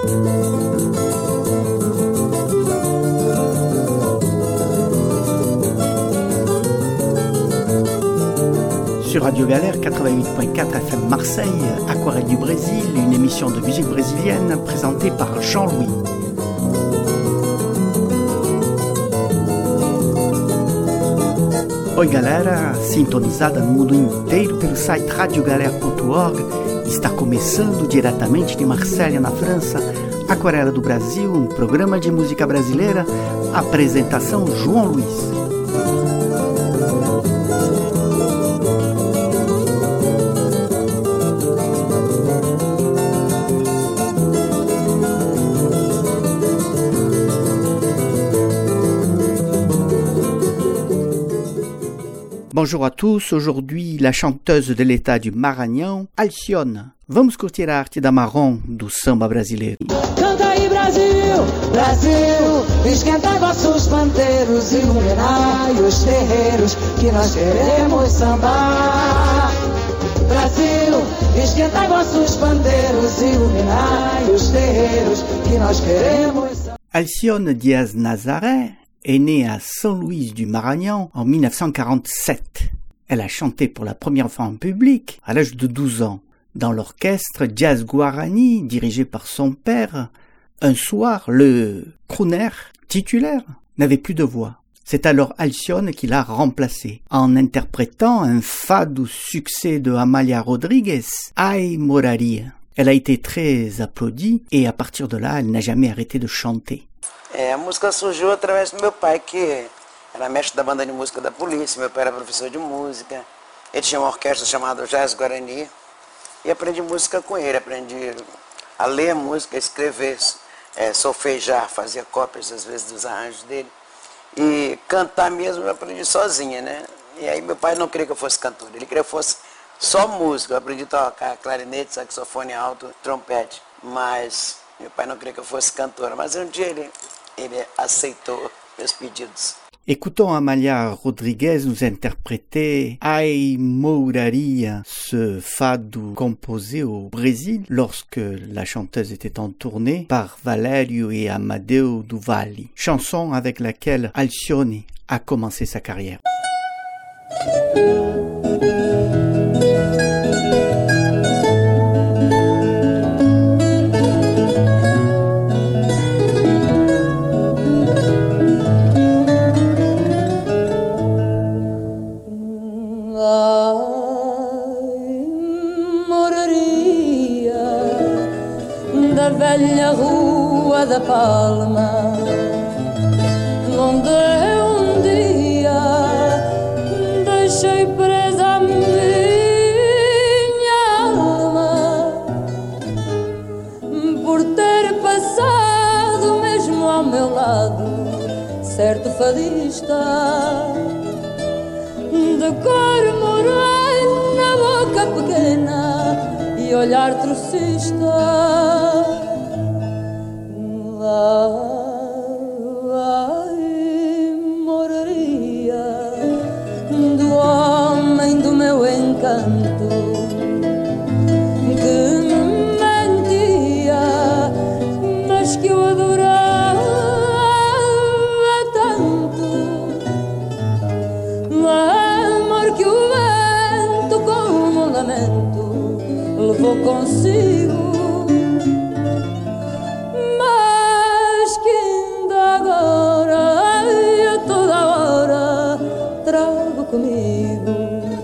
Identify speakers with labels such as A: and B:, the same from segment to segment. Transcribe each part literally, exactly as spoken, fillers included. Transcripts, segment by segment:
A: Sur Radio Galère quatre-vingt-huit point quatre F M Marseille, Aquarelle du Brésil, une émission de musique brésilienne présentée par Jean-Louis. Oi galera, sintonizada no mundo inteiro pelo site radio galère ponto org, está começando diretamente de Marselha, na França, Aquarela do Brasil, um programa de música brasileira, apresentação João Luiz. Bonjour à tous, aujourd'hui la chanteuse de l'état du Maranhão, Alcione. Vamos curtir a arte da marrom do samba brasileiro.
B: Canta aí Brasil, Brasil, esquenta vossos pandeiros, iluminai os terreiros que nós queremos sambar. Brasil, esquenta vossos pandeiros, iluminai os terreiros que nós queremos sambar.
A: Alcione Dias Nazaré est née à São Luís du Maranhão en mille neuf cent quarante-sept. Elle a chanté pour la première fois en public à l'âge de douze ans dans l'orchestre Jazz Guarani dirigé par son père. Un soir, le crooner titulaire n'avait plus de voix. C'est alors Alcione qui l'a remplacé en interprétant un fado succès de Amália Rodrigues, Ai Moraria. Elle a été très applaudie et à partir de là, elle n'a jamais arrêté de chanter.
C: É, a música surgiu através do meu pai, que era mestre da banda de música da polícia. Meu pai era professor de música. Ele tinha uma orquestra chamada Jazz Guarani. E aprendi música com ele. Aprendi a ler música, a escrever, é, solfejar, fazia cópias às vezes dos arranjos dele. E cantar mesmo eu aprendi sozinha, né? E aí meu pai não queria que eu fosse cantor. Ele queria que eu fosse só músico. Eu aprendi a tocar clarinete, saxofone alto, trompete. Mas meu pai não queria que eu fosse cantora. Mas um dia ele... ele aceitou meus pedidos.
A: Écoutons Amália Rodrigues nous interpréter Ai Moraria, ce fado composé au Brésil lorsque la chanteuse était en tournée par Valério et Amadeu do Valle, chanson avec laquelle Alcione a commencé sa carrière.
D: Velha Rua da Palma, onde eu um dia deixei presa a minha alma, por ter passado mesmo ao meu lado certo fadista, de cor morena, boca pequena e olhar trocista. Ai, moraria do homem do meu encanto, que me mentia, mas que eu adorava tanto. Amor que o vento como um lamento levou consigo, comigo.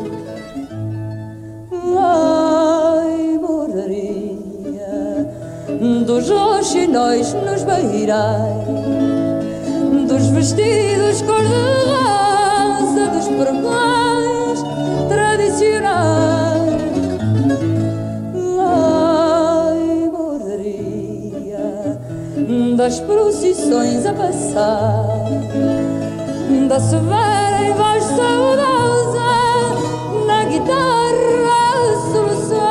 D: Ai, moraria dos roxinóis nos beirais, dos vestidos cor-de-rosa, dos pregões tradicionais. Ai, moraria das procissões a passar, da severa e voz saudosa, na guitarra a solução.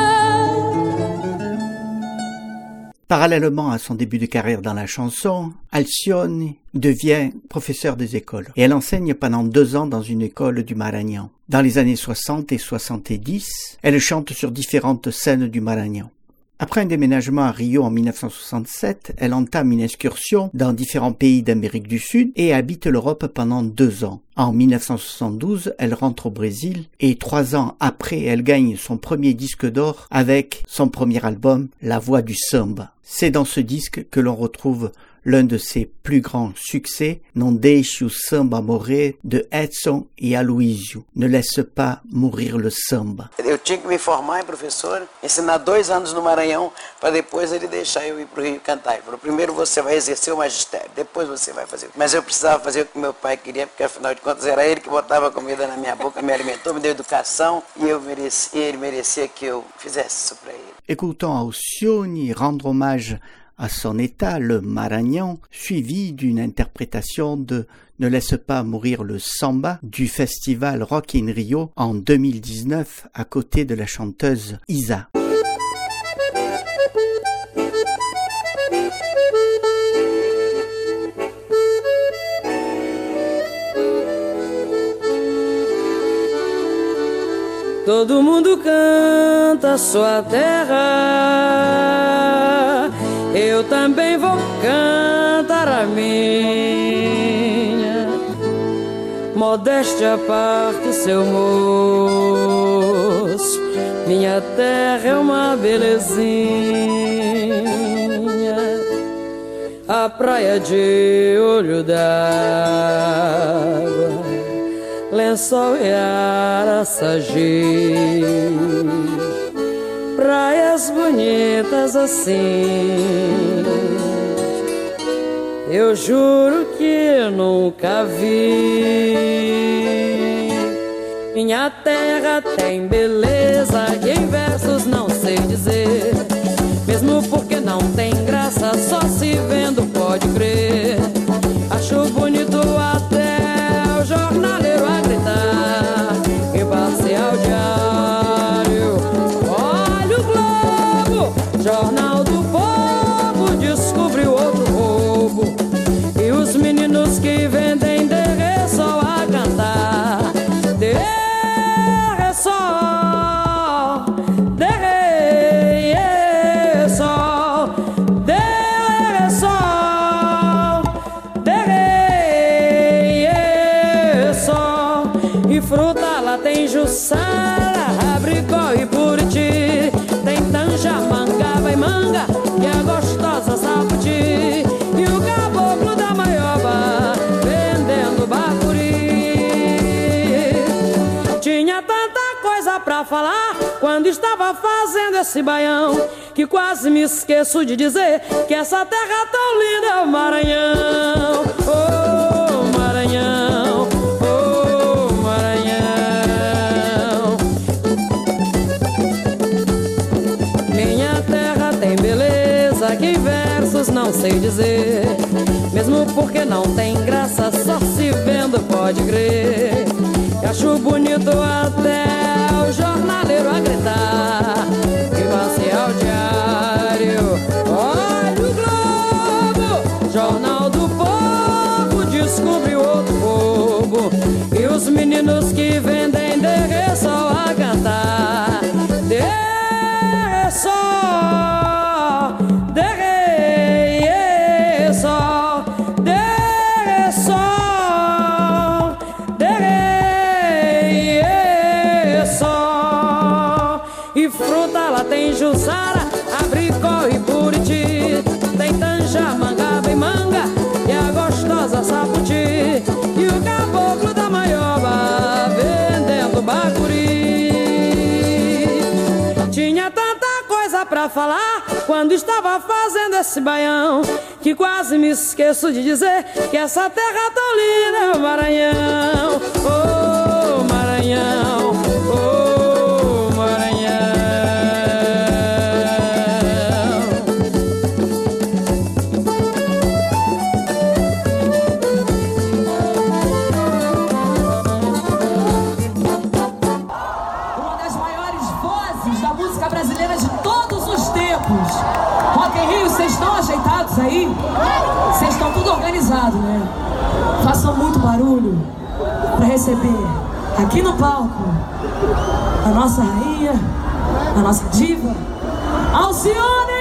A: Parallèlement à son début de carrière dans la chanson, Alcione devient professeur des écoles et elle enseigne pendant deux ans dans une école du Maranhão. Dans les années soixante et soixante-dix, elle chante sur différentes scènes du Maranhão. Après un déménagement à Rio en mille neuf cent soixante-sept, elle entame une excursion dans différents pays d'Amérique du Sud et habite l'Europe pendant deux ans. En mille neuf cent soixante-douze, elle rentre au Brésil et trois ans après, elle gagne son premier disque d'or avec son premier album, La Voix du Samba. C'est dans ce disque que l'on retrouve l'un de ses plus grands succès, Não Deixe o Samba Morrer, de Edson e Aloysio. Ne laisse pas mourir le samba.
C: Eu tinha que me formar em professor, ensinar dois anos no Maranhão, para depois ele deixar eu ir para o Rio cantar. Ele falou, primeiro você vai exercer o magistério, depois você vai fazer. Mas eu precisava fazer o que meu pai queria, porque afinal de contas era ele que botava comida na minha boca, me alimentou, me deu educação, e eu merecia, ele merecia que eu fizesse isso para ele.
A: Écoutons Alcione rendre hommage à son état, le Maranhão, suivi d'une interprétation de Ne laisse pas mourir le samba du festival Rock in Rio en deux mille dix-neuf à côté de la chanteuse Isa.
D: Todo mundo canta a sua terra, eu também vou cantar a minha. Modéstia à parte, seu moço, minha terra é uma belezinha. A praia de olho d'água, Lençol e Araçagi, praias bonitas assim, eu juro que nunca vi. Minha terra tem beleza que em versos não sei dizer, mesmo porque não tem graça, só se vendo pode crer. Acho bonito até o jornaleiro a gritar, imparcial diário, olha o Globo, jornal do povo, descobriu outro roubo, e os meninos que vendem derre só a cantar, derre só, derre só, derre só, derre só, e fruta lá tem Jussara, abricó e buriti, tem tanja, mangaba e manga, que é gostosa saputi, e o caboclo da maioba vendendo bacuri. Tinha tanta coisa pra falar quando estava fazendo esse baião, que quase me esqueço de dizer que essa terra tão linda é o Maranhão. Oh, Maranhão, oh, Maranhão. Minha terra tem beleza que em versos não sei dizer, mesmo porque não tem graça, só se vendo pode crer. Acho bonito até o jornaleiro a gritar, imparcial diário, olha o Globo, jornal do povo, descobriu outro povo, e os meninos que vendem derre só a cantar, derre só, derre só, derre só, derre só, e fruta lá tem Jussara, abricó e buriti, tem tanja, mangaba e manga, e a gostosa saputi, e o caboclo da maioba vendendo bacuri. Tinha tanta coisa pra falar quando estava fazendo esse baião, que quase me esqueço de dizer que essa terra tão linda é o Maranhão. Oh, Maranhão, oh, Maranhão.
E: Uma das maiores vozes da música brasileira de todos os tempos. Rock in Rio, vocês estão ajeitados aí? Vocês estão tudo organizado, né? Façam muito barulho para receber aqui no palco a nossa rainha, a nossa diva, Alcione!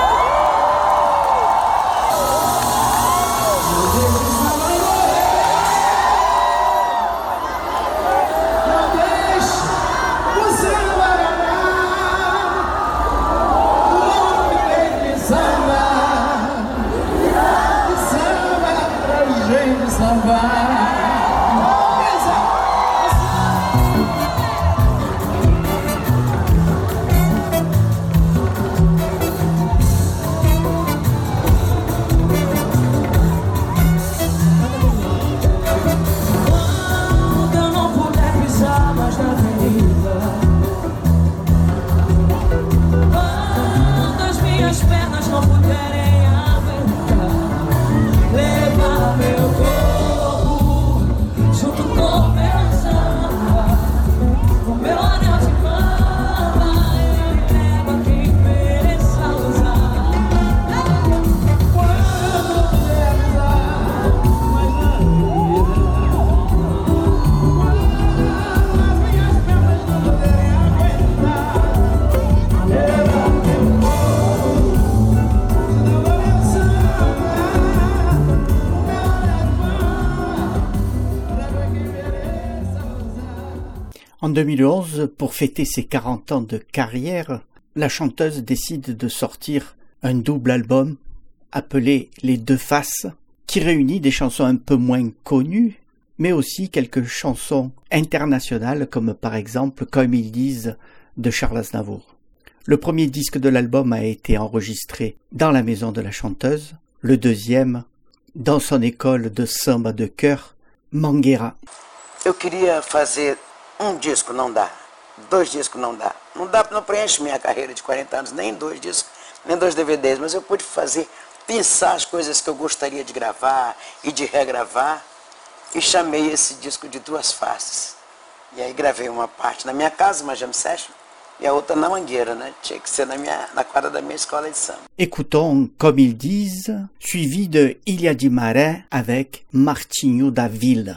A: En deux mille onze, pour fêter ses quarante ans de carrière, la chanteuse décide de sortir un double album appelé Les Deux Faces, qui réunit des chansons un peu moins connues, mais aussi quelques chansons internationales comme par exemple Comme ils disent de Charles Aznavour. Le premier disque de l'album a été enregistré dans la maison de la chanteuse, le deuxième dans son école de samba de chœur, Mangueira.
C: Eu queria fazer um disco, não dá. Dois discos não dá. Não dá, não preenche minha carreira de quarenta anos, nem dois discos, nem dois D V Ds, mas eu pude fazer, pensar as coisas que eu gostaria de gravar e de regravar, e chamei esse disco de Duas Faces. E aí gravei uma parte na minha casa, uma jam session, e a outra na Mangueira, né? Tinha que ser na, minha, na quadra da minha escola de samba.
A: Écoutons Comme ils disent, suivi de Ilha de Maré avec Martinho da Vila.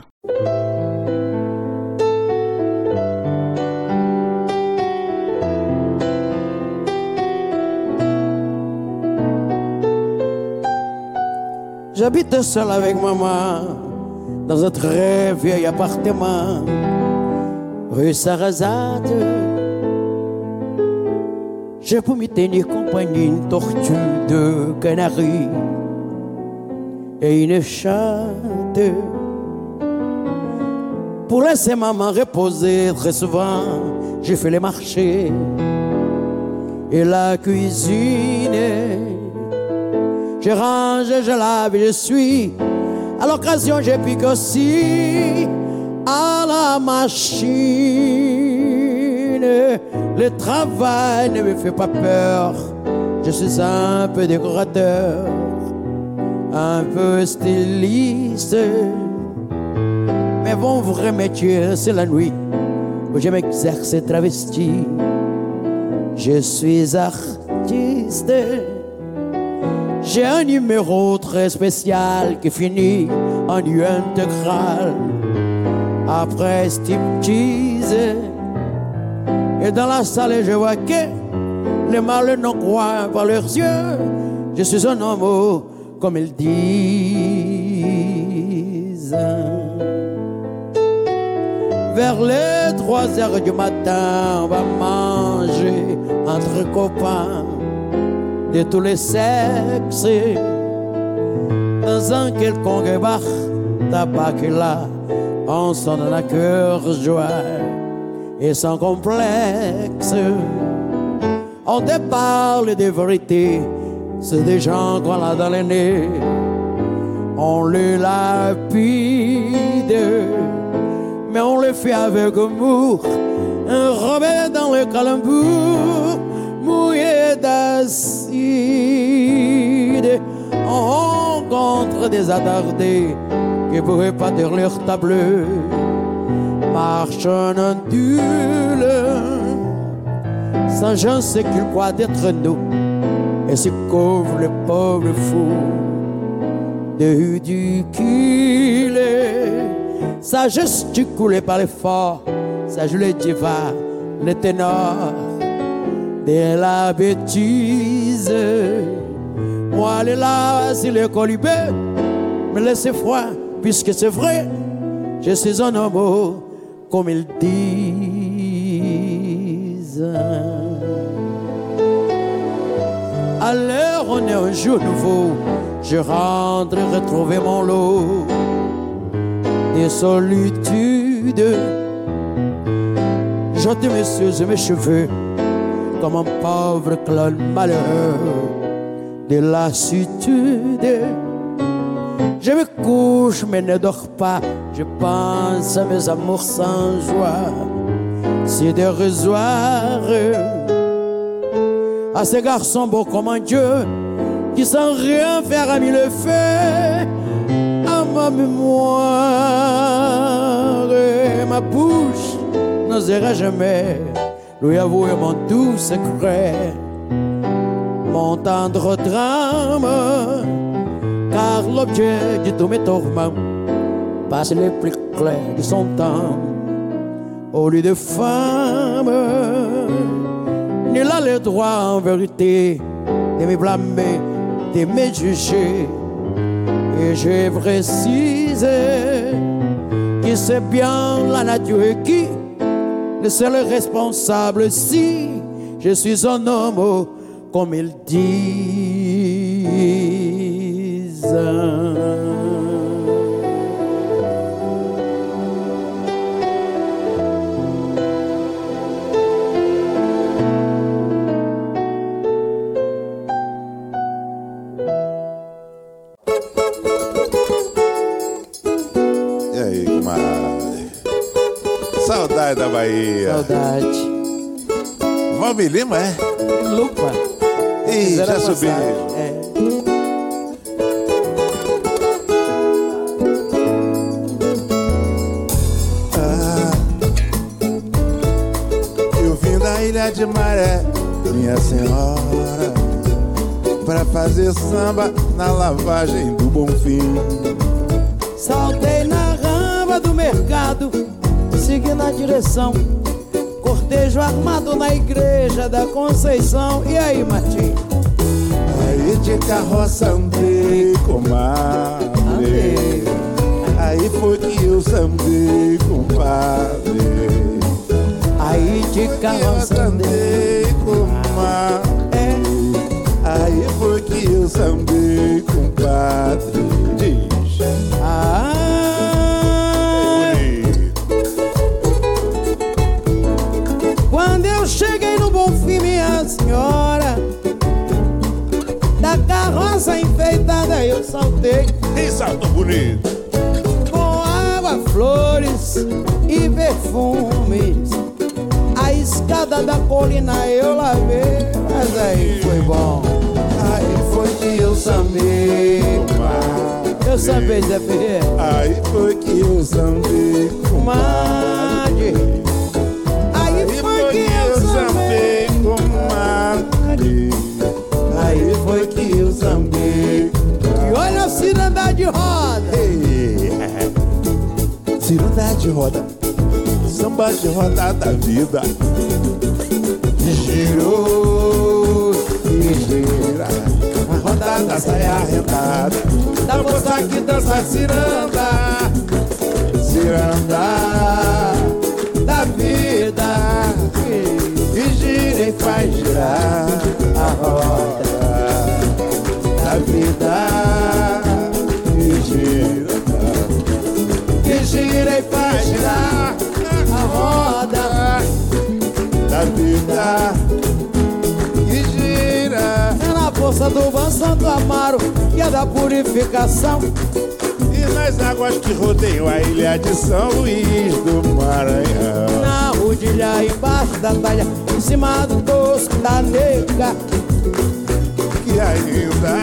F: J'habite seul avec maman dans un très vieil appartement, rue Sarrazade. J'ai pour m'y tenir compagnie une tortue de Canaries et une chatte. Pour laisser maman reposer, très souvent j'ai fait les marchés et la cuisine. Je range, je lave, je suis. À l'occasion, je pique aussi à la machine. Le travail ne me fait pas peur. Je suis un peu décorateur, un peu styliste. Mais mon vrai métier, c'est la nuit où je m'exerce travesti. Je suis artiste. J'ai un numéro très spécial qui finit en U intégral. Après striptease, et dans la salle je vois que les mâles n'en croient par leurs yeux. Je suis un homme comme ils disent. Vers les trois heures du matin, on va manger entre copains de tous les sexes, dans un quelconque bar tabac là, on s'en donne à cœur joie et sans complexe. On te parle de vérité, c'est des gens qu'on a dans les nez. On les lapide, mais on le fait avec amour, enrobé dans le calembour, mouillé d'acide. On rencontre des attardés qui pourraient pas dire leur tableau. Marche en ondule, sans je sais qu'il croit d'être nous, et se couvre le pauvre fou de du qu'il est. Ça gesticule par l'effort, ça joue les divas, les ténors. de la bêtise. Moi, aller là, si le colibé me laisse froid, puisque c'est vrai, je suis un homme comme ils disent. Alors on est un jour nouveau, je rentre retrouver mon lot de solitude. J'ôte mes yeux et mes cheveux comme un pauvre clown malheureux de lassitude. Je me couche mais ne dors pas, je pense à mes amours sans joie, c'est dérisoire. À ces garçons beaux comme un dieu qui sans rien faire a mis le feu à ma mémoire. Et ma bouche n'osera jamais lui avouer mon doux secret, mon tendre drame, car l'objet de tous mes tourments passe les plus clairs de son temps. Au lieu de femme, nul n'a le droit en vérité de me blâmer, de me juger. Et je précise que c'est bien la nature qui le seul responsable si je suis un homme comme ils disent.
G: Saudade da Bahia.
F: Saudade.
G: Valmir Lima, é?
F: Lupa.
G: Ih, já subi.
F: É.
G: Ah, eu vim da Ilha de Maré, minha senhora, pra fazer samba na lavagem do Bonfim.
F: Saltei na ramba do mercado, segui na direção, cortejo armado na igreja da Conceição. E aí, Martim?
G: Aí de carroça andei, comadre.
F: Andei.
G: Aí foi que eu sambei, compadre.
F: Aí de carroça andei,
G: comadre.
F: É.
G: Aí foi que eu sambei, compadre. Diz.
F: Ah, quando eu cheguei no Bonfim, minha senhora, da carroça enfeitada eu saltei.
G: E saltou bonito.
F: Com água, flores e perfumes, a escada da colina eu lavei. Mas aí foi bom.
G: Aí foi que eu sambei, compadre.
F: Eu sambei, Zé Ferreira.
G: Aí foi que eu sambei,
F: comadre. Aí foi que eu sambei,
G: comadre. Aí foi que eu sambei.
F: E olha a ciranda de roda.
G: Ciranda de roda, samba de roda da vida. Girou e gira, a roda da saia arretada, da moça que dança ciranda. Ciranda da vida, e gira e faz girar a roda da vida. E gira, e gira e faz girar a roda da vida. E gira.
F: É na força do Van Santo Amaro, que é da purificação.
G: E nas águas que rodeiam a ilha de São Luís do Maranhão.
F: Na rodilha embaixo da talha, em cima do doce da nega,
G: que ainda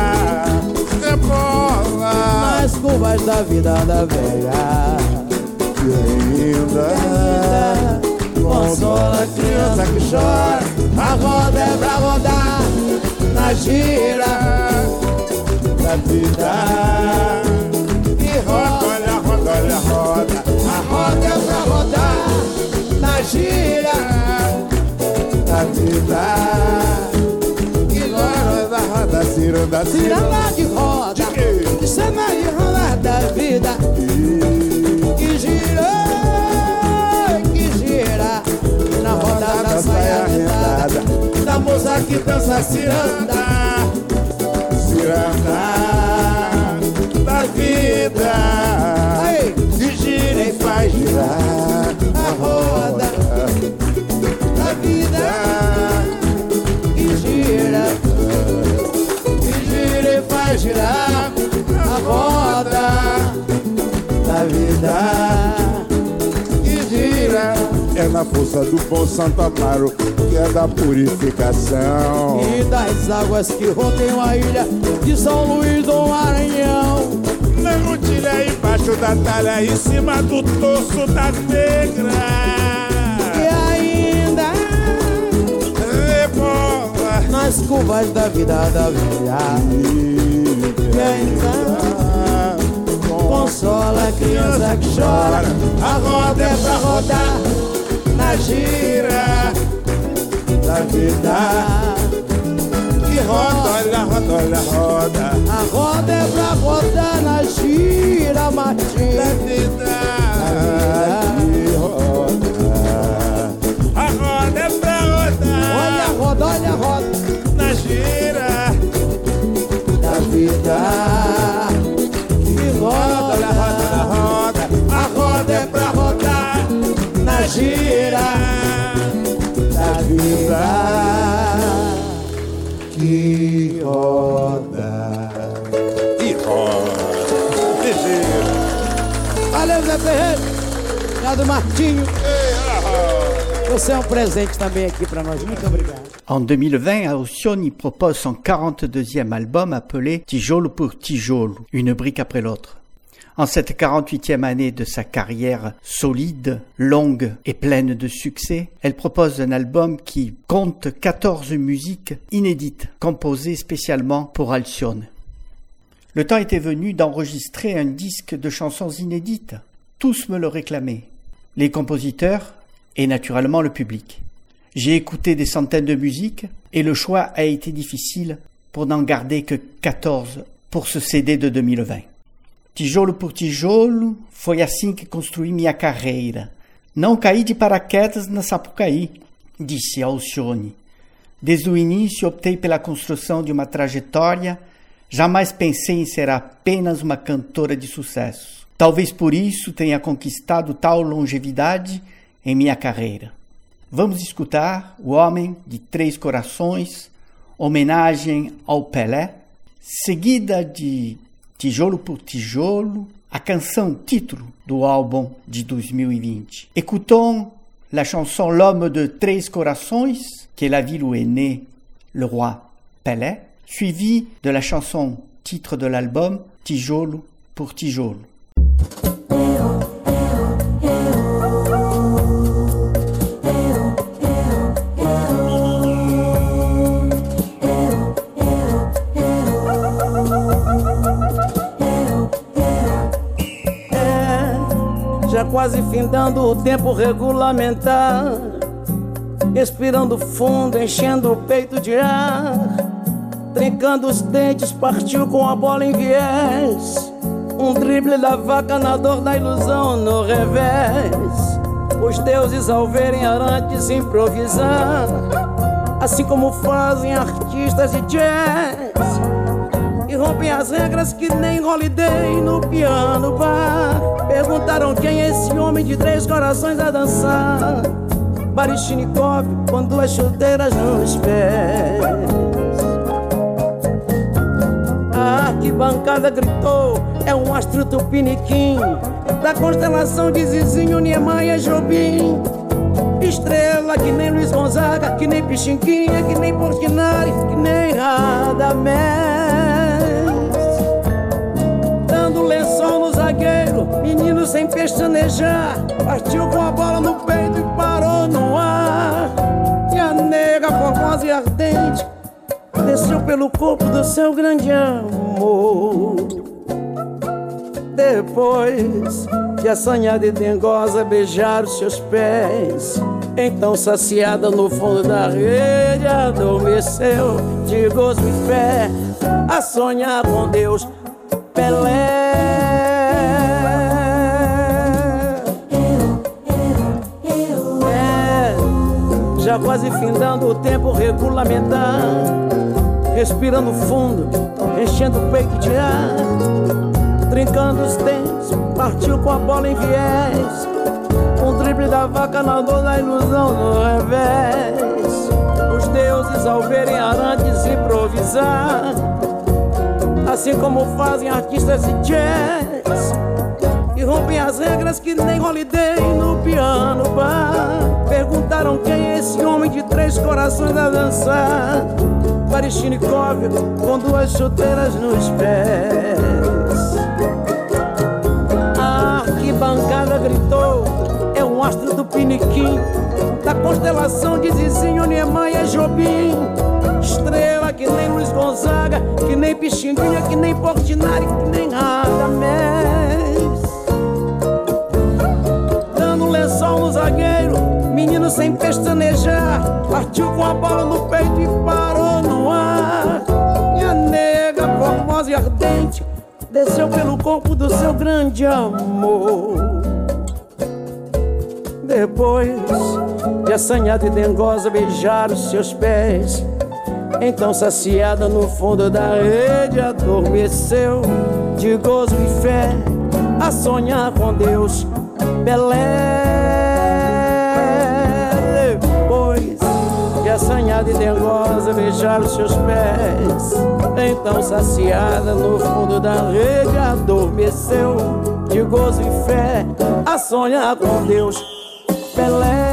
G: rebola
F: nas curvas da vida da velha.
G: Que ainda consola a criança que chora. A roda é pra rodar na gira da vida. E roda, olha a roda, olha a roda. A roda é pra rodar na gira da vida. ciranda,
F: ciranda de roda, isso é mais de roda da vida. Que gira, que gira na roda da saia rendada, da moça que dança ciranda,
G: ciranda da vida.
F: Aí,
G: que gira e faz girar
F: a roda da vida. Que gira, que gira e faz girar a roda da vida.
G: Que gira é na força do bom Santo Amaro, que é da purificação
F: e das águas que rodeiam a ilha de São Luís do Maranhão.
G: Na rotilha embaixo da talha, em cima do torso da negra.
F: E ainda
G: rebola
F: nas curvas da vida da velha. E ainda consola a criança que chora.
G: A roda é pra rodar
F: na gira
G: da vida. Que roda, olha, roda, olha, roda.
F: A roda é pra rodar na gira, Martim.
G: Da vida, que roda. A roda é pra rodar.
F: Olha a roda, olha a roda
G: na gira
F: da vida. Que roda,
G: olha, roda, olha, roda.
F: a roda é pra rodar na gira da vida. Que roda,
G: que roda, que gira.
F: Valeu, Zé Ferreira. Obrigado, Martinho. Você é um presente também aqui para nós. Muito obrigado.
A: En deux mille vingt, Alcione propose son quarante-deuxième album appelé Tijolo pour Tijolo, une brique après l'autre. En cette quarante-huitième année de sa carrière solide, longue et pleine de succès, elle propose un album qui compte quatorze musiques inédites, composées spécialement pour Alcione. Le temps était venu d'enregistrer un disque de chansons inédites. Tous me le réclamaient, les compositeurs et naturellement le public. J'ai écouté des centaines de musiques et le choix a été difficile pour n'en garder que quatorze pour ce C D de deux mille vingt. Tijolo por tijolo, foi assim que construí minha carreira. Não caí de paraquedas na Sapucaí, disse Alcione. Desde o início optei pela construção de uma trajetória, jamais pensei em ser apenas uma cantora de sucesso. Talvez por isso tenha conquistado tal longevidade em minha carreira. Vamos escutar O Homem de Três Corações, homenagem ao Pelé, seguida de Tijolo por Tijolo, a canção título do álbum de deux mille vingt. Écoutons la chanson L'Homme de Três Corações, qui est la ville où est né le roi Pelé, suivie de la chanson titre de l'album Tijolo por Tijolo.
F: Já quase findando o tempo regulamentar, respirando fundo, enchendo o peito de ar, trincando os dentes, partiu com a bola em viés, um drible da vaca na dor da ilusão no revés. Os deuses ao verem Arantes improvisar, assim como fazem artistas de jazz, e rompem as regras que nem Holiday no piano bar. Perguntaram quem é esse homem de três corações a dançar. Baryshnikov com duas chuteiras nos pés. A arquibancada gritou, é um astro tupiniquim, da constelação de Zizinho, Niemeyer, Jobim. Estrela que nem Luiz Gonzaga, que nem Pichinquinha, que nem Portinari, que nem Radamés. Dando lençol no zagueiro, menino sem pestanejar, partiu com a bola no peito e parou no ar. E a nega formosa e ardente desceu pelo corpo do seu grande amor. Depois de assanhada e dengosa beijar os seus pés, Então saciada no fundo da rede adormeceu de gozo e fé a sonhar com Deus. Pelé, é, já quase findando o tempo regulamentar, respirando fundo, enchendo o peito de ar, trincando os dentes, partiu com a bola em viés, um drible da vaca na dor da ilusão no revés. Os deuses ao verem Arantes improvisar, assim como fazem artistas de jazz, e rompem as regras que nem Holiday no piano bar. Perguntaram quem é esse homem de três corações a dançar, Baryshnikov com duas chuteiras nos pés. A arquibancada gritou, é um astro do piniquim, da constelação de Zizinho, Niemeyer, Jobim. Estrela que nem Luiz Gonzaga, que nem Pixinguinha, que nem Portinari, que nem Radamés. Dando um lençol no zagueiro, menino sem pestanejar, partiu com a bola no peito e parou no ar. Minha nega, formosa e ardente, desceu pelo corpo do seu grande amor. Depois de assanhada e dengosa beijar os seus pés, então saciada no fundo da rede adormeceu de gozo e fé a sonhar com Deus. Pelé, depois de assanhada e dengosa beijar os seus pés, então saciada no fundo da rede adormeceu de gozo e fé a sonhar com Deus. Pelé,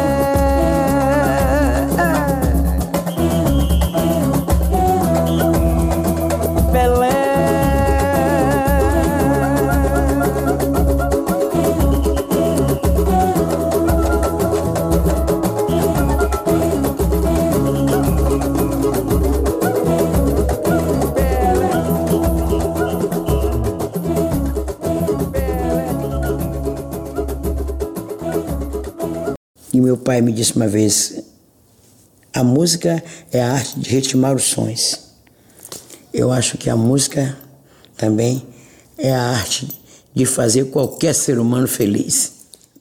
H: E meu pai me disse uma vez, a música é a arte de ritmar os sons. Eu acho que a música também é a arte de fazer qualquer ser humano feliz.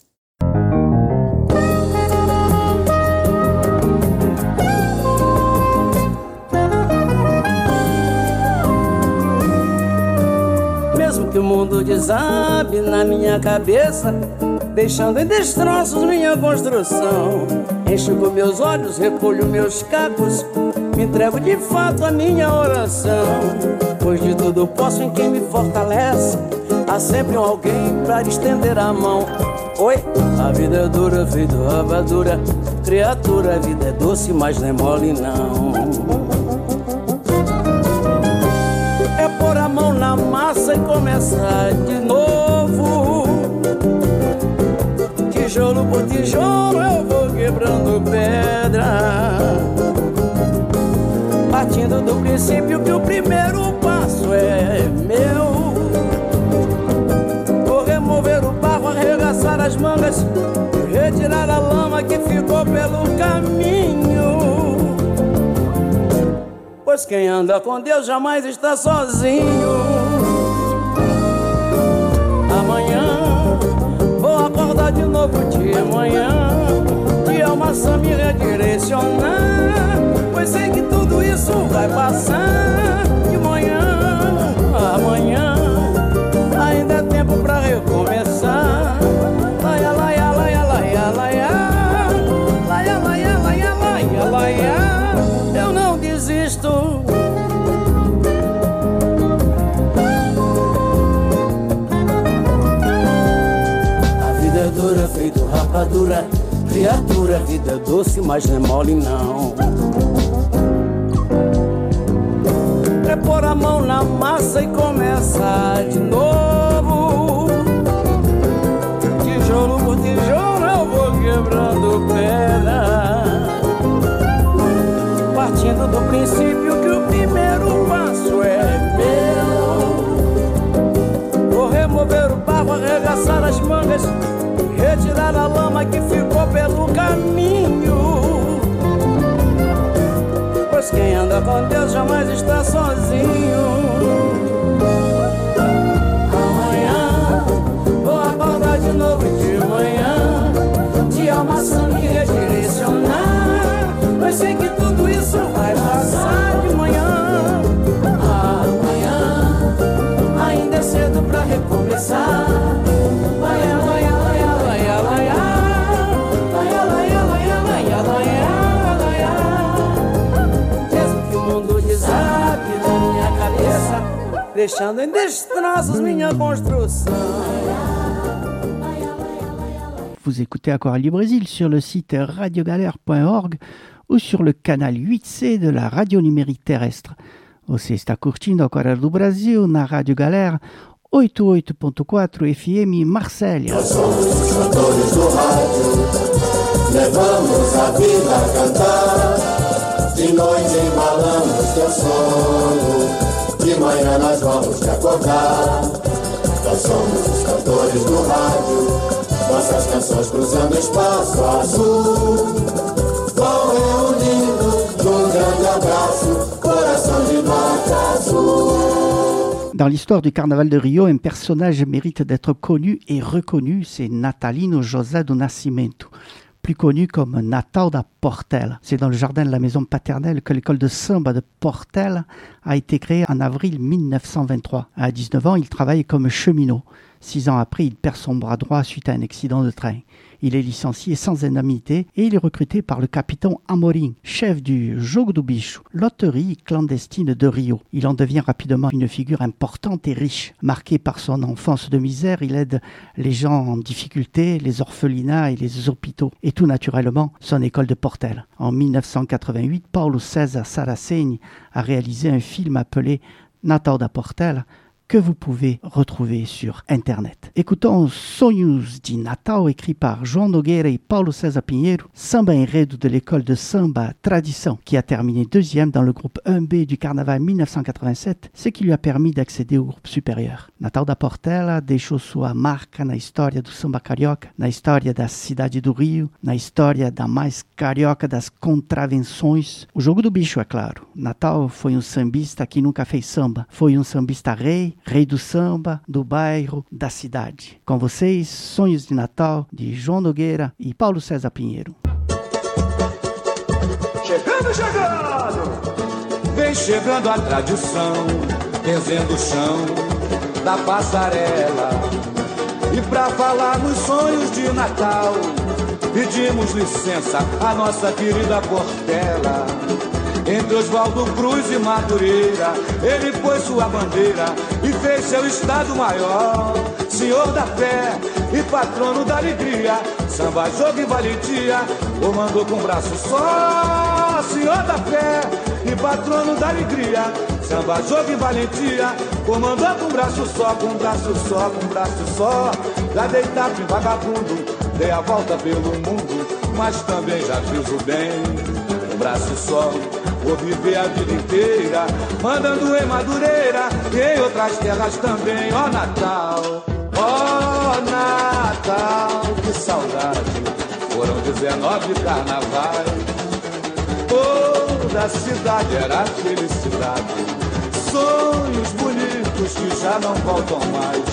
F: Mesmo que o mundo desabe na minha cabeça, deixando em destroços minha construção, enxugo meus olhos, recolho meus cacos, me entrego de fato à minha oração. Pois de tudo posso em quem me fortalece, há sempre um alguém pra estender a mão. Oi, a vida é dura, feito rapadura, criatura, a vida é doce, mas não é mole não. É pôr a mão na massa e começar de novo. Tijolo por tijolo eu vou quebrando pedra, partindo do princípio que o primeiro passo é meu. Vou remover o barro, arregaçar as mangas, retirar a lama que ficou pelo caminho. Pois quem anda com Deus jamais está sozinho. Amanhã vou acordar de novo de manhã, de alma sã me redirecionar, pois sei que tudo isso vai passar. De manhã, amanhã, ainda é tempo pra recomeçar. Laia, laia, laia, laia, laia, laia, laia, laia, laia, laia, eu não desisto. Feito rapadura, criatura, vida doce, mas não é mole não. É pôr a mão na massa e começar de novo. Tijolo por tijolo eu vou quebrando pedra, partindo do princípio que o primeiro passo é meu. Vou remover o barro, arregaçar as mangas, retirar a lama que ficou pelo caminho.
I: caminho, pois quem anda com Deus jamais está sozinho. Amanhã vou acordar de novo de manhã, de alma, sangue redirecionar, mas sei que tudo isso vai passar de manhã. Amanhã ainda é cedo pra recomeçar. Vai, vai, vai, vai, vai, vai, vai, vai, vai, mesmo que o mundo desabe na minha cabeça, deixando em destroços minha construção.
A: Vous écoutez Aquarelle du Brésil sur le site radiogalère point org ou sur le canal huit C de la radio numérique terrestre. Você está curtindo Aquarelle do Brasil na Rádio Galera oitenta e oito ponto quatro F M Marsella.
J: Nós somos os cantores do rádio, levamos a vida a cantar. De noite embalamos teu sono, de manhã nós vamos te acordar. Nós somos os cantores do rádio, nossas canções cruzando espaço azul, vão reunindo num grande abraço, coração de norte azul.
A: Dans l'histoire du carnaval de Rio, un personnage mérite d'être connu et reconnu, c'est Natalino José do Nascimento, plus connu comme Natal da Portela. C'est dans le jardin de la maison paternelle que l'école de samba de Portela a été créée en avril mille neuf cent vingt-trois. À dix-neuf ans, il travaille comme cheminot. Six ans après, il perd son bras droit suite à un accident de train. Il est licencié sans indemnité et il est recruté par le capitaine Amorim, chef du Jogo do Bicho, loterie clandestine de Rio. Il en devient rapidement une figure importante et riche. Marqué par son enfance de misère, il aide les gens en difficulté, les orphelinats et les hôpitaux. Et tout naturellement, son école de Portela. En mille neuf cent quatre-vingt-huit, Paulo César Saraceni a réalisé un film appelé Natal da Portela, que vous pouvez retrouver sur Internet. Écoutons Sonhos de Natal, écrit par João Nogueira et Paulo César Pinheiro, samba enredo de l'école de samba Tradição, qui a terminé deuxième dans le groupe un B du carnaval mille neuf cent quatre-vingt-sept, ce qui lui a permis d'accéder au groupe supérieur. Natal da Portela deixou sua marca na história do samba carioca, na história da cidade do Rio, na história da mais carioca das contravenções. O Jogo do Bicho, é claro. Natal foi um sambista que nunca fez samba, foi um sambista rei, rei do samba, do bairro, da cidade. Com vocês, Sonhos de Natal, de João Nogueira e Paulo César Pinheiro.
K: Chegando, chegando! Vem chegando a tradição, benzendo o chão da passarela. E pra falar nos sonhos de Natal, pedimos licença à nossa querida Portela. Entre Oswaldo Cruz e Madureira, ele pôs sua bandeira e fez seu estado maior. Senhor da fé e patrono da alegria, samba, jogo e valentia, comandou com braço só. Senhor da fé e patrono da alegria, samba, jogo e valentia, comandou com braço só, com braço só, com braço só. Já dei tapa em vagabundo, dei a volta pelo mundo, mas também já fiz o bem, com braço só. Vou viver a vida inteira, mandando em Madureira e em outras terras também. Ó Natal, ó Natal, que saudade. Foram dezenove carnavais, toda a cidade era felicidade. Sonhos bonitos que já não voltam mais.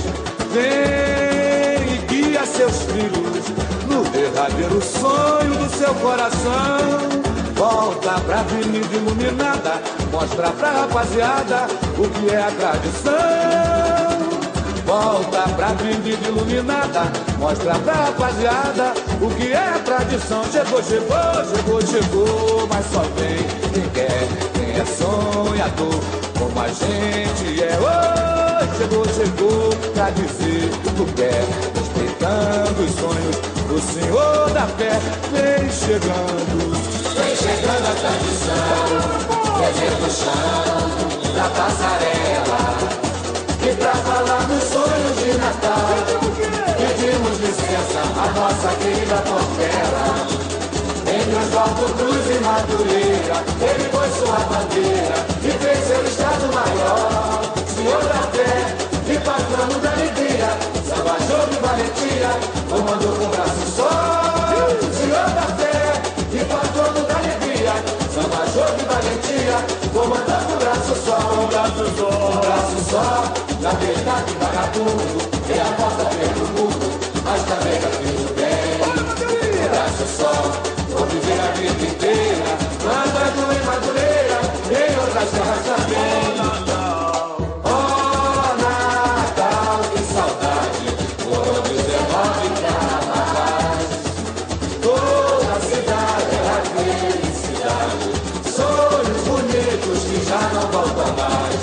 K: Vem e guia seus filhos no derradeiro sonho do seu coração. Volta pra avenida iluminada, mostra pra rapaziada o que é a tradição. Volta pra avenida iluminada, mostra pra rapaziada o que é a tradição. Chegou, chegou, chegou, chegou, mas só vem quem quer, quem é sonhador, como a gente é. Oh, chegou, chegou, pra dizer o que quer, respeitando os sonhos do Senhor da fé. Vem chegando, vem chegando a tradição, desenho no chão da passarela. E pra falar dos sonhos de Natal, pedimos licença à nossa querida Portela. Entre Oswaldo Cruz e Madureira, ele pôs sua bandeira e fez seu estado maior. Senhor da fé e patrono da alegria, samba, jogo e valentia, comandou com braço só. Senhor da fé só da verdade vagabundo, e a porta pelo mundo, mas também já fiz o bem. Um pedaço só, vou viver a vida inteira, mandando em Madureira, em outras terras também. Oh, Natal, que saudade, foram dezenove carnavais. Toda a cidade era felicidade, sonhos bonitos que já não voltam mais.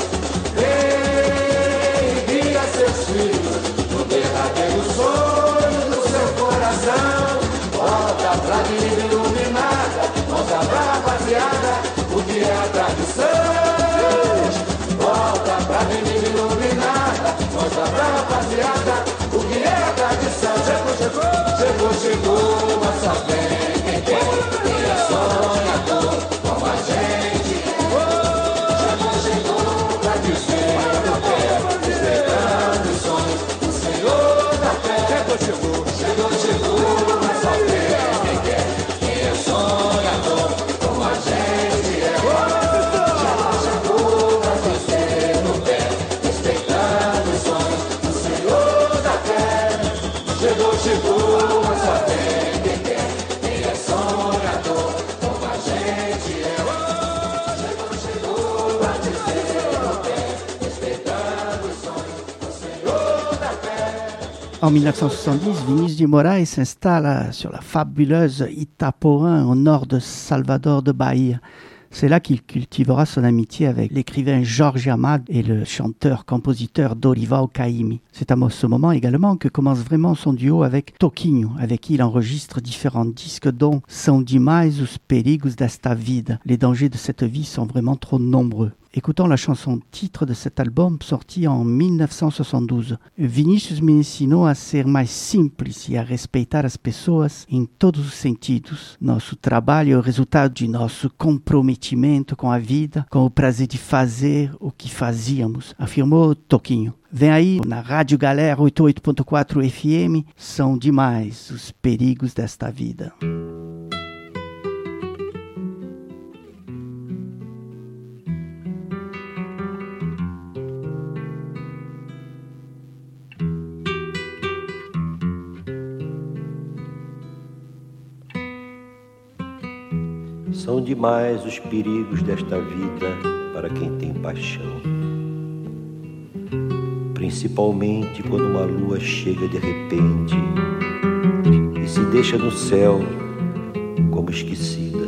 K: Envia seus filhos no derradeiro sonho do seu coração. Volta pra vida iluminada, mostra pra rapaziada o que é a tradição. Volta pra vida iluminada, mostra pra rapaziada o que é a tradição. Chegou, chegou, chegou, chegou, mas só vem quem quer, quem é sonhador como a gente. Chegou, chegou pra dizer que eu quero, despertando os sonhos do Senhor da fé. Chegou, chegou, chegou, chegou, mas só vem quem quer, quem é sonhador como a gente é. Chegou, chegou pra dizer no pé, respeitando os sonhos do Senhor da fé. Chegou, chegou, mas só vem quem quer, quem é sonhador como a gente é. Chegou, chegou pra dizer no pé, respeitando os sonhos do Senhor da fé.
A: En mille neuf cent soixante-dix, Vinicius de Moraes s'installe sur la fabuleuse Itaporã, au nord de Salvador de Bahia. C'est là qu'il cultivera son amitié avec l'écrivain Jorge Amado et le chanteur-compositeur Dorival Caymmi. C'est à ce moment également que commence vraiment son duo avec Toquinho, avec qui il enregistre différents disques dont São Demais os Perigos desta Vida. Les dangers de cette vie sont vraiment trop nombreux. Écoutons la chanson titre de cet album sorti en mille neuf cent soixante-douze. Vinícius me ensinou a ser mais simples e a respeitar as pessoas em todos os sentidos. Nosso trabalho é o resultado de nosso comprometimento com a vida, com o prazer de fazer o que fazíamos, afirmou Toquinho. Vem aí, na Rádio Galera oitenta e oito ponto quatro F M, São Demais os Perigos desta Vida.
L: São demais os perigos desta vida para quem tem paixão. Principalmente quando uma lua chega de repente e se deixa no céu como esquecida.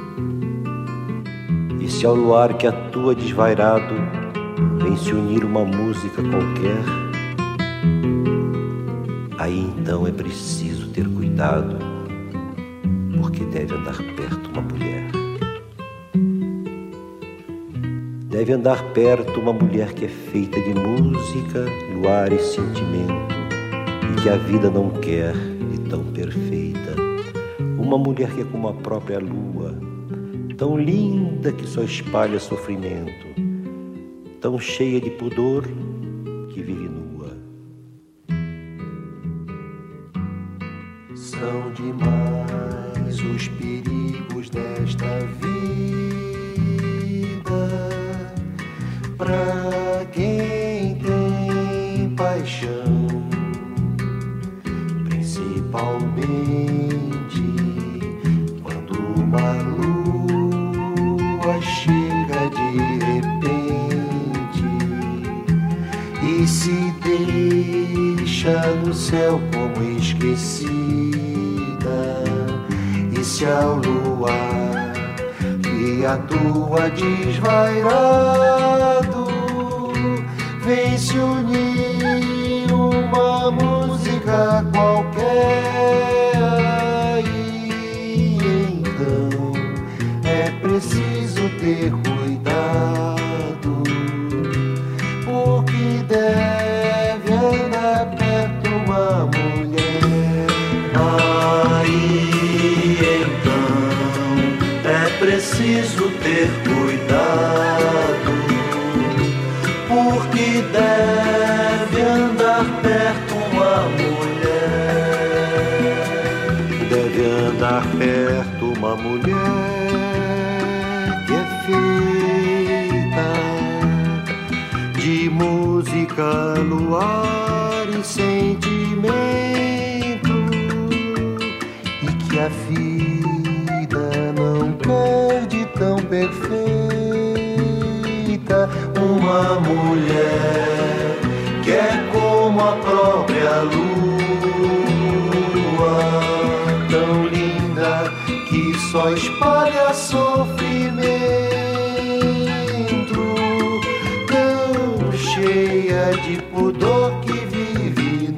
L: E se ao luar que atua desvairado vem se unir uma música qualquer, aí então é preciso ter cuidado, porque deve andar perto uma mulher. Deve andar perto uma mulher que é feita de música, luar e sentimento, e que a vida não quer de tão perfeita. Uma mulher que é como a própria lua, tão linda que só espalha sofrimento, tão cheia de pudor que vive nua. São demais os perigos desta vida pra quem tem paixão, principalmente quando uma lua chega de repente e se deixa no céu como esquecida. E se ao luar que atua desvairado vem se unir uma música qualquer, e então é preciso ter cuidado, porque deve andar perto uma mulher. Aí então é preciso ter cuidado, porque deve andar perto uma mulher. Deve andar perto uma mulher que é feita de música música, luar e sentimento, e que a vida não perde tão perfeita. Uma mulher que é como a própria lua, tão linda que só espalha sofrimento, tão cheia de pudor que vive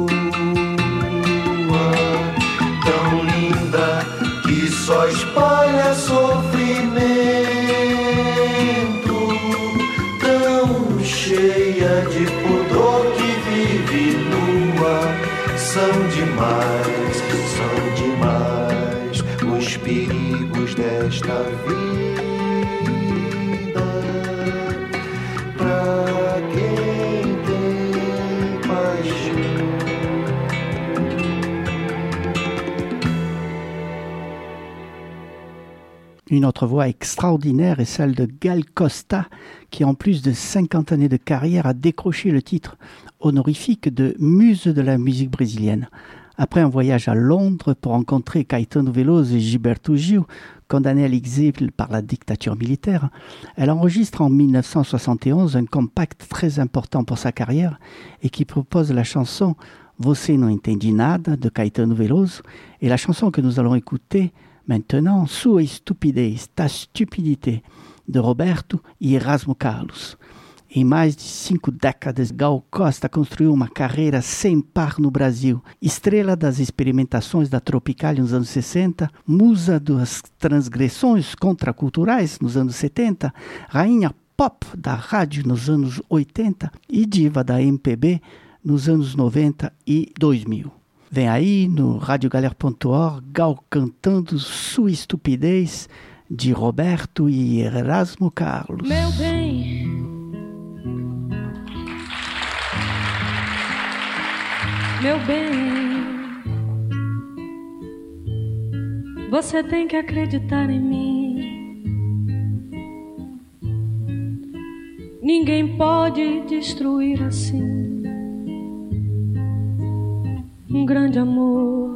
L: nua, tão linda que só espalha sofrimento, tão cheia de pudor que vive nua. São demais, são demais os perigos desta vida pra quem tem paixão.
A: Une autre voix extraordinaire est celle de Gal Costa, qui en plus de cinquante années de carrière a décroché le titre honorifique de muse de la musique brésilienne. Après un voyage à Londres pour rencontrer Caetano Veloso et Gilberto Gil, condamnés à l'exil par la dictature militaire, elle enregistre en mille neuf cent soixante et onze un compact très important pour sa carrière et qui propose la chanson Você não entende nada de Caetano Veloso et la chanson que nous allons écouter maintenant, Sua estupidez, ta stupidité, de Roberto e Erasmo Carlos. Em mais de cinco décadas, Gal Costa construiu uma carreira sem par no Brasil. Estrela das experimentações da Tropicália nos anos sessenta, musa das transgressões contraculturais nos anos setenta, rainha pop da rádio nos anos oitenta e diva da M P B nos anos noventa e dois mil. Vem aí, no radio galera ponto org, Gal cantando Sua Estupidez, de Roberto e Erasmo Carlos.
M: Meu bem, meu bem, você tem que acreditar em mim. Ninguém pode destruir assim um grande amor.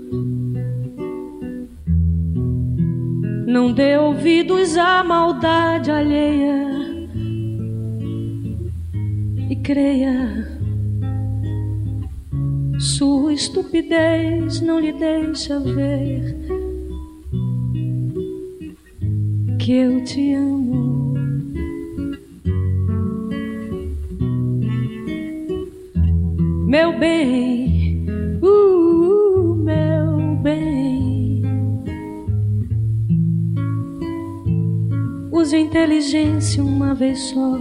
M: Não dê ouvidos à maldade alheia e creia. Sua estupidez não lhe deixa ver que eu te amo. Meu bem, uh, meu bem, use inteligência uma vez só.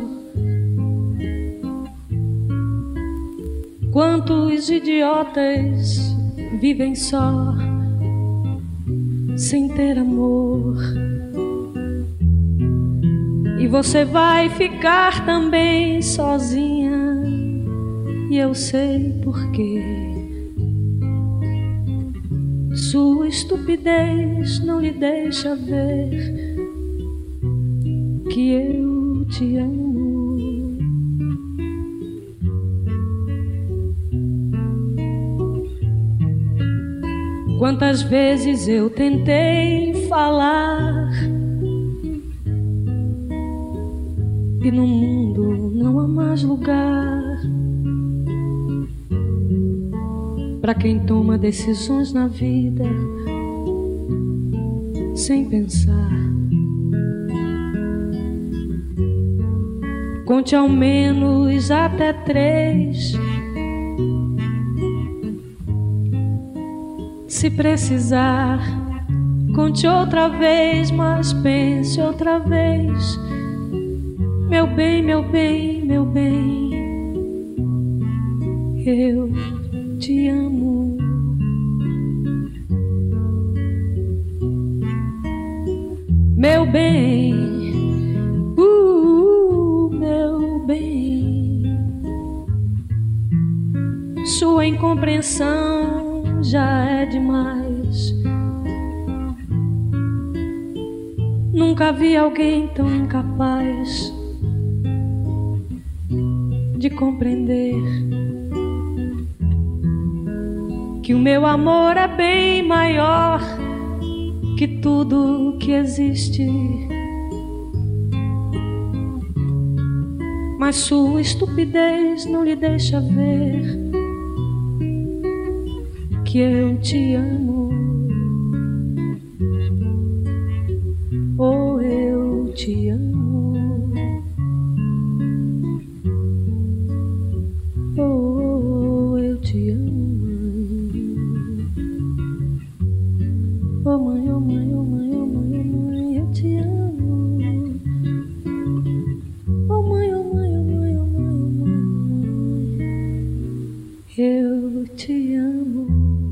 M: Quantos idiotas vivem só, sem ter amor. E você vai ficar também sozinha, e eu sei porquê. Sua estupidez não lhe deixa ver que eu te amo. Quantas vezes eu tentei falar que no mundo não há mais lugar para quem toma decisões na vida sem pensar. Conte ao menos até três. Se precisar, conte outra vez, mas pense outra vez. Meu bem, meu bem, meu bem, eu te amo. Meu bem, uh, meu bem, sua incompreensão já é demais. Nunca vi alguém tão incapaz de compreender que o meu amor é bem maior que tudo que existe. Mas sua estupidez não lhe deixa ver que eu te amo. Oh, eu te amo. Oh, eu te amo. Oh, mãe, oh, mãe, oh, mãe, oh, mãe, oh, mãe, eu te amo. Oh, mãe, oh, mãe, oh, mãe, oh, mãe, oh, mãe, eu te amo.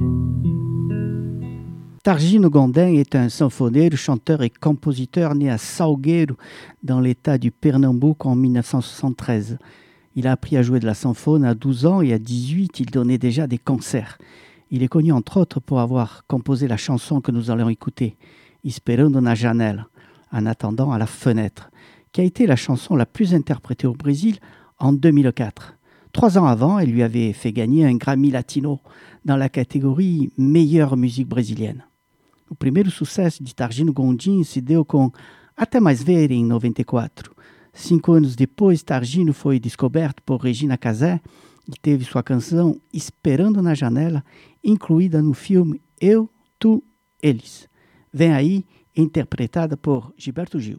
A: Targino Gondim est un symphonaire, chanteur et compositeur né à Salgueiro, dans l'état du Pernambouc en mille neuf cent soixante-treize. Il a appris à jouer de la sanfone à douze ans et à dix-huit, il donnait déjà des concerts. Il est connu entre autres pour avoir composé la chanson que nous allons écouter, Esperando na Janela, en attendant à la fenêtre, qui a été la chanson la plus interprétée au Brésil en deux mille quatre. Trois ans avant, elle lui avait fait gagner un Grammy Latino dans la catégorie Meilleure musique brésilienne. O primeiro sucesso de Targino Gondim se deu com Até Mais Ver em noventa e quatro. Cinco anos depois, Targino foi descoberto por Regina Casé e teve sua canção Esperando na Janela incluída no filme Eu, Tu, Eles. Vem aí, interpretada por Gilberto Gil.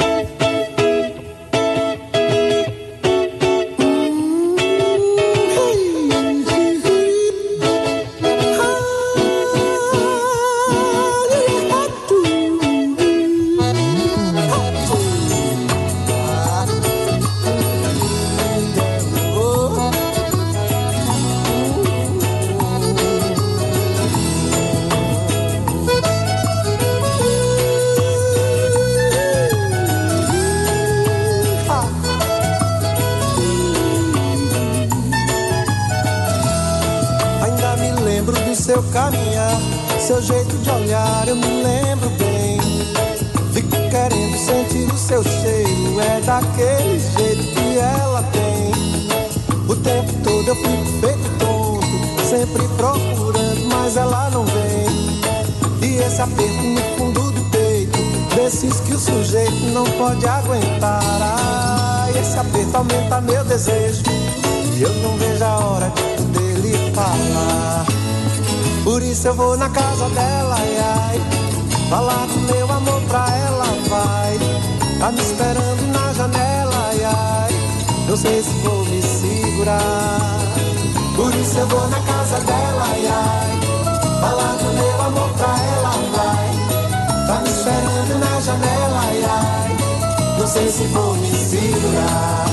N: Seu caminhar, seu jeito de olhar, eu me lembro bem. Fico querendo sentir o seu cheiro, é daquele jeito que ela tem. O tempo todo eu fico feito tonto, sempre procurando, mas ela não vem. E esse aperto no fundo do peito, desses que o sujeito não pode aguentar. Ah, esse aperto aumenta meu desejo, e eu não vejo a hora de poder lhe falar. Por isso eu vou na casa dela, ai, ai, falar do meu amor pra ela, vai. Tá me esperando na janela, ai, ai, não sei se vou me segurar. Por isso eu vou na casa dela, ai, ai, falar do meu amor pra ela, vai. Tá me esperando na janela, ai, ai, não sei se vou me segurar.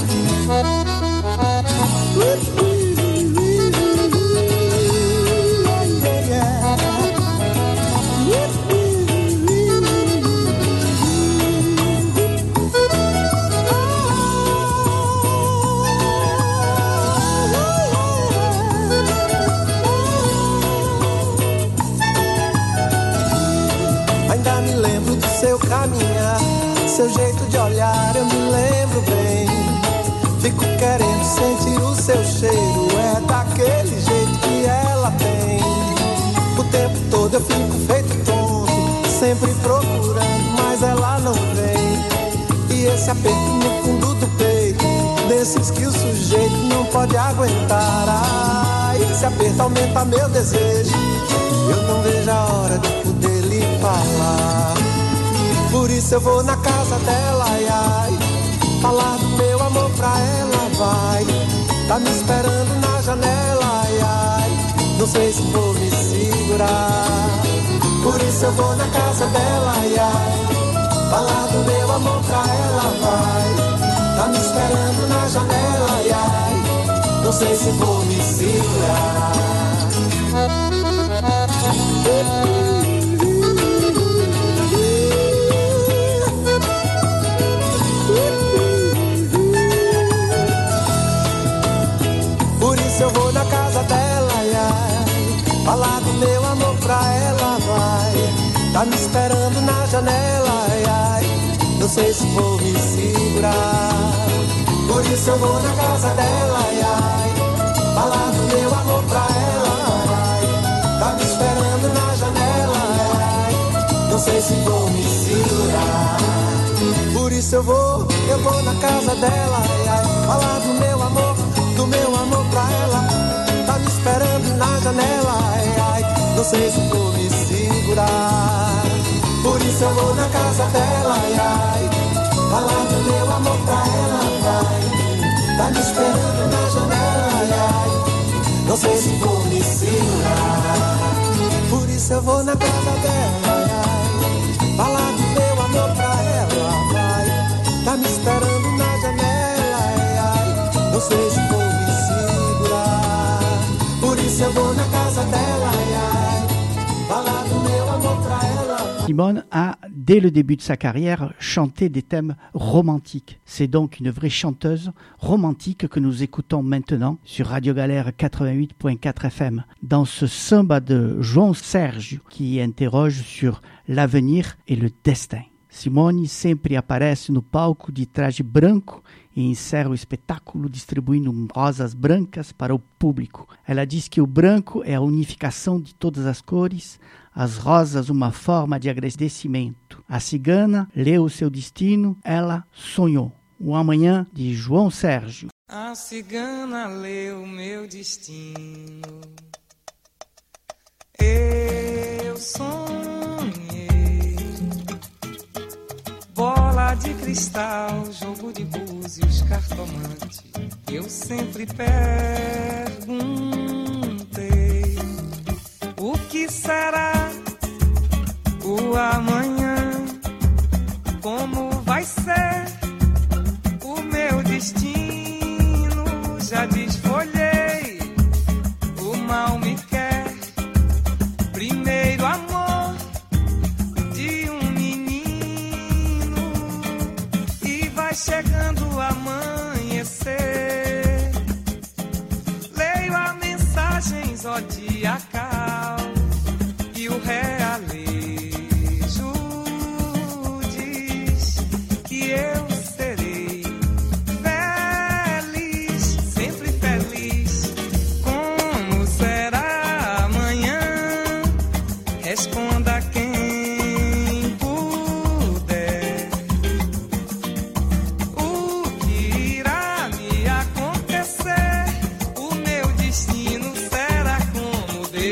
N: Ainda me lembro do seu caminhar, seu jeito de olhar, eu me lembro bem. Fico querendo sentir o seu cheiro, é daquele jeito que ela tem. O tempo todo eu fico feito tonto, sempre procurando, mas ela não vem. E esse aperto no fundo do peito, desses que o sujeito não pode aguentar. Ah, esse aperto aumenta meu desejo, eu não vejo a hora de poder lhe falar. Por isso eu vou na casa dela, ai, ai, falar do meu amor pra ela, vai. Tá me esperando na janela, ai, ai, não sei se vou me segurar. Por isso eu vou na casa dela, ai, ai, falar do meu amor pra ela, vai. Tá me esperando na janela, ai, ai, não sei se vou me segurar. Por isso eu vou na casa dela, ai, ai, falar do meu amor pra ela, vai. Tá me esperando na janela, ai, ai, não sei se vou me segurar. Por Por isso eu vou na casa dela, ai, ai, falar do meu amor pra ela, ai, ai. Tá me esperando na janela, ai, ai, não sei se vou me segurar. Por isso eu vou, eu vou na casa dela, ai, ai, falar do meu amor, do meu amor pra ela. Tá me esperando na janela, ai, ai, não sei se vou me segurar. Por isso eu vou na casa dela, ai, ai, falar do meu amor pra ela, vai. Tá me esperando na janela, ai, ai, não sei se vou me segurar. Por isso eu vou na casa dela, ai, ai, falar do meu amor pra ela, vai. Tá me esperando na janela, ai, ai, não sei se vou me segurar. Por isso eu vou na casa dela, ai, ai, falar do meu amor pra ela.
A: Simone a, dès le début de sa carrière, chanté des thèmes romantiques. C'est donc une vraie chanteuse romantique que nous écoutons maintenant sur Radio Galère quatre-vingt-huit point quatre F M, dans ce samba de João Sérgio qui interroge sur l'avenir et le destin. Simone sempre aparece no palco de traje branco e encerra o espetáculo distribuindo rosas brancas para o público. Ela diz que o branco é a unificação de todas as cores, as rosas uma forma de agradecimento. A cigana leu o seu destino, ela sonhou. O amanhã de João Sérgio.
O: A cigana leu meu destino, eu sonhei. Bola de cristal, jogo de búzios, cartomante, eu sempre perguntei: o que será o amanhã? Como vai ser o meu destino? Já desfolhei, o mal me quer. Primeiro amor de um menino, e vai chegando o amanhecer. Leio a mensagem zodiacal e o realejo diz que eu serei feliz, sempre feliz. Como será amanhã? Responda quem puder. O que irá me acontecer? O meu destino será como Deus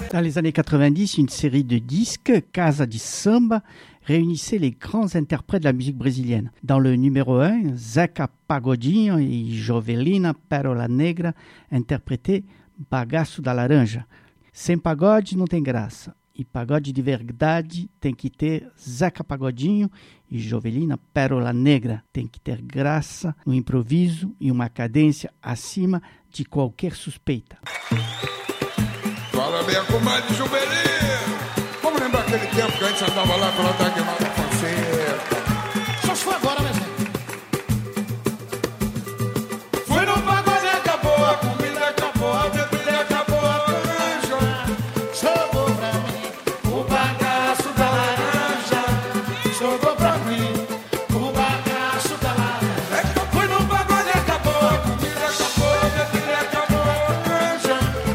A: Dans les années quatre-vingt-dix, une série de disques, Casa de Samba, réunissait les grands interprètes de la musique brésilienne. Dans le numéro un, Zeca Pagodinho et Jovelina Pérola Negra interprétaient Bagaço da Laranja. Sem pagode não tem graça. E pagode de verdade tem que ter Zeca Pagodinho e Jovelina Pérola Negra. Tem que ter graça no improviso e uma cadência acima de qualquer suspeita.
P: Fala minha comadre Jovelina. Vamos lembrar aquele tempo que a gente andava lá pela Dagmar da Fonseca.
Q: Só se foi agora, mas
P: fui no pagode, acabou, a comida acabou, a bebida acabou, a laranja.
Q: Jogou pra mim o bagaço da laranja. Jogou pra mim o bagaço da laranja.
P: É que eu fui no pagode, acabou, a comida acabou, a bebida acabou, a laranja.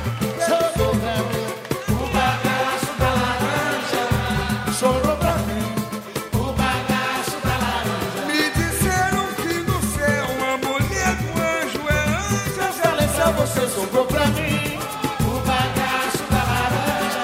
Q: Jogou pra mim o bagaço da laranja. Jogou pra mim o bagaço da laranja.
P: Me disseram que no céu a mulher do anjo é anja.
Q: Eu falei pra você, sobrou pra mim o bagaço da laranja.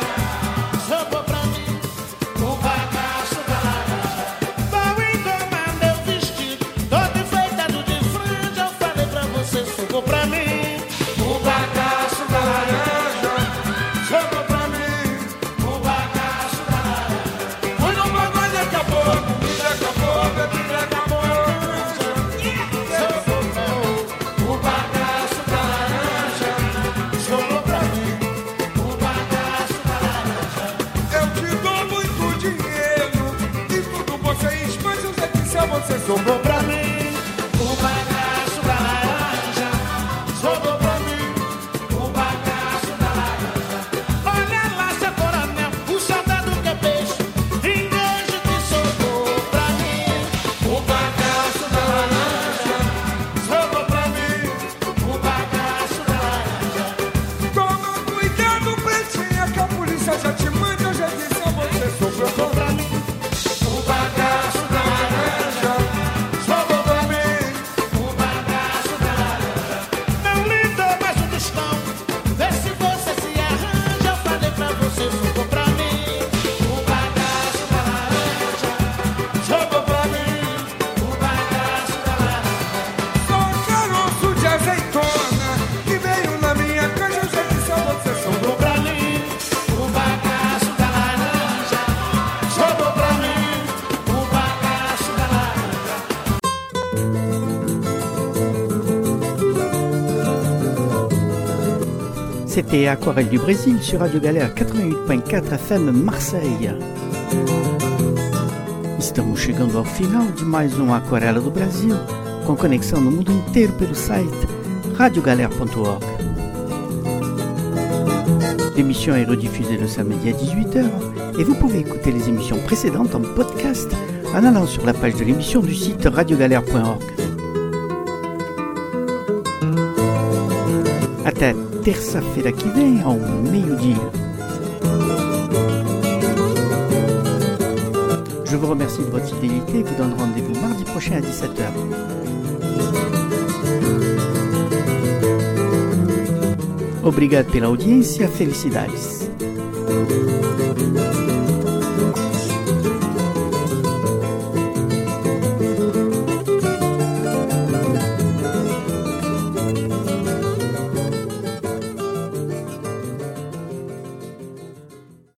Q: Jogou pra mim o bagaço da laranja. Vou engomar meu vestido, todo enfeitado de franja. Eu falei pra você, sobrou pra mim o bagaço da laranja.
P: Jogou pra mim
Q: O bagaço da laranja.
P: fui no pagode, acabou, a comida acabou, a bebida acabou, a laranja.
Q: Jogou pra mim o bagaço da laranja. Jogou pra mim o bagaço da laranja.
P: Eu te dou muito dinheiro e tudo você expande, eu sei que se você sobrou pra mim.
Q: O bagaço da laranja. Jogou pra mim o bagaço da laranja. Olha lá, seu coronel, o soldado que é peixe, engano que sobrou pra mim.
P: O bagaço da laranja
Q: Jogou pra mim o bagaço da laranja.
P: toma cuidado, pretinha, que a polícia já te manda, eu já disse a você sobrou
Q: Jogou pra mim o bagaço da laranja.
P: Jogou pra mim
Q: O bagaço da laranja. Não lhe dou mais um tostão, vê se você se arranja. Eu falei pra você, jogou pra mim o bagaço da laranja. Jogou pra mim o bagaço da laranja.
P: sou caroço de azeitona que veio na minha caixa, eu já disse a você sobrou
Q: Jogou pra mim o bagaço da laranja. Jogou pra mim o bagaço da laranja.
A: C'était Aquarelle du Brésil sur Radio Galère quatre-vingt-huit ponto quatro F M Marseille. Estamos chegando ao final de mais um Aquarela do Brasil, com conexão no mundo inteiro pelo site radio galère ponto org. L'émission est rediffusée le samedi à dix-huit heures et vous pouvez écouter les émissions précédentes en podcast en allant sur la page de l'émission du site radio galère ponto org. Até terça-feira que vem, ao meio-dia. Je vous remercie de votre fidélité et vous donne rendez-vous mardi prochain à dix-sept heures. Obrigado pela audiência, felicidades.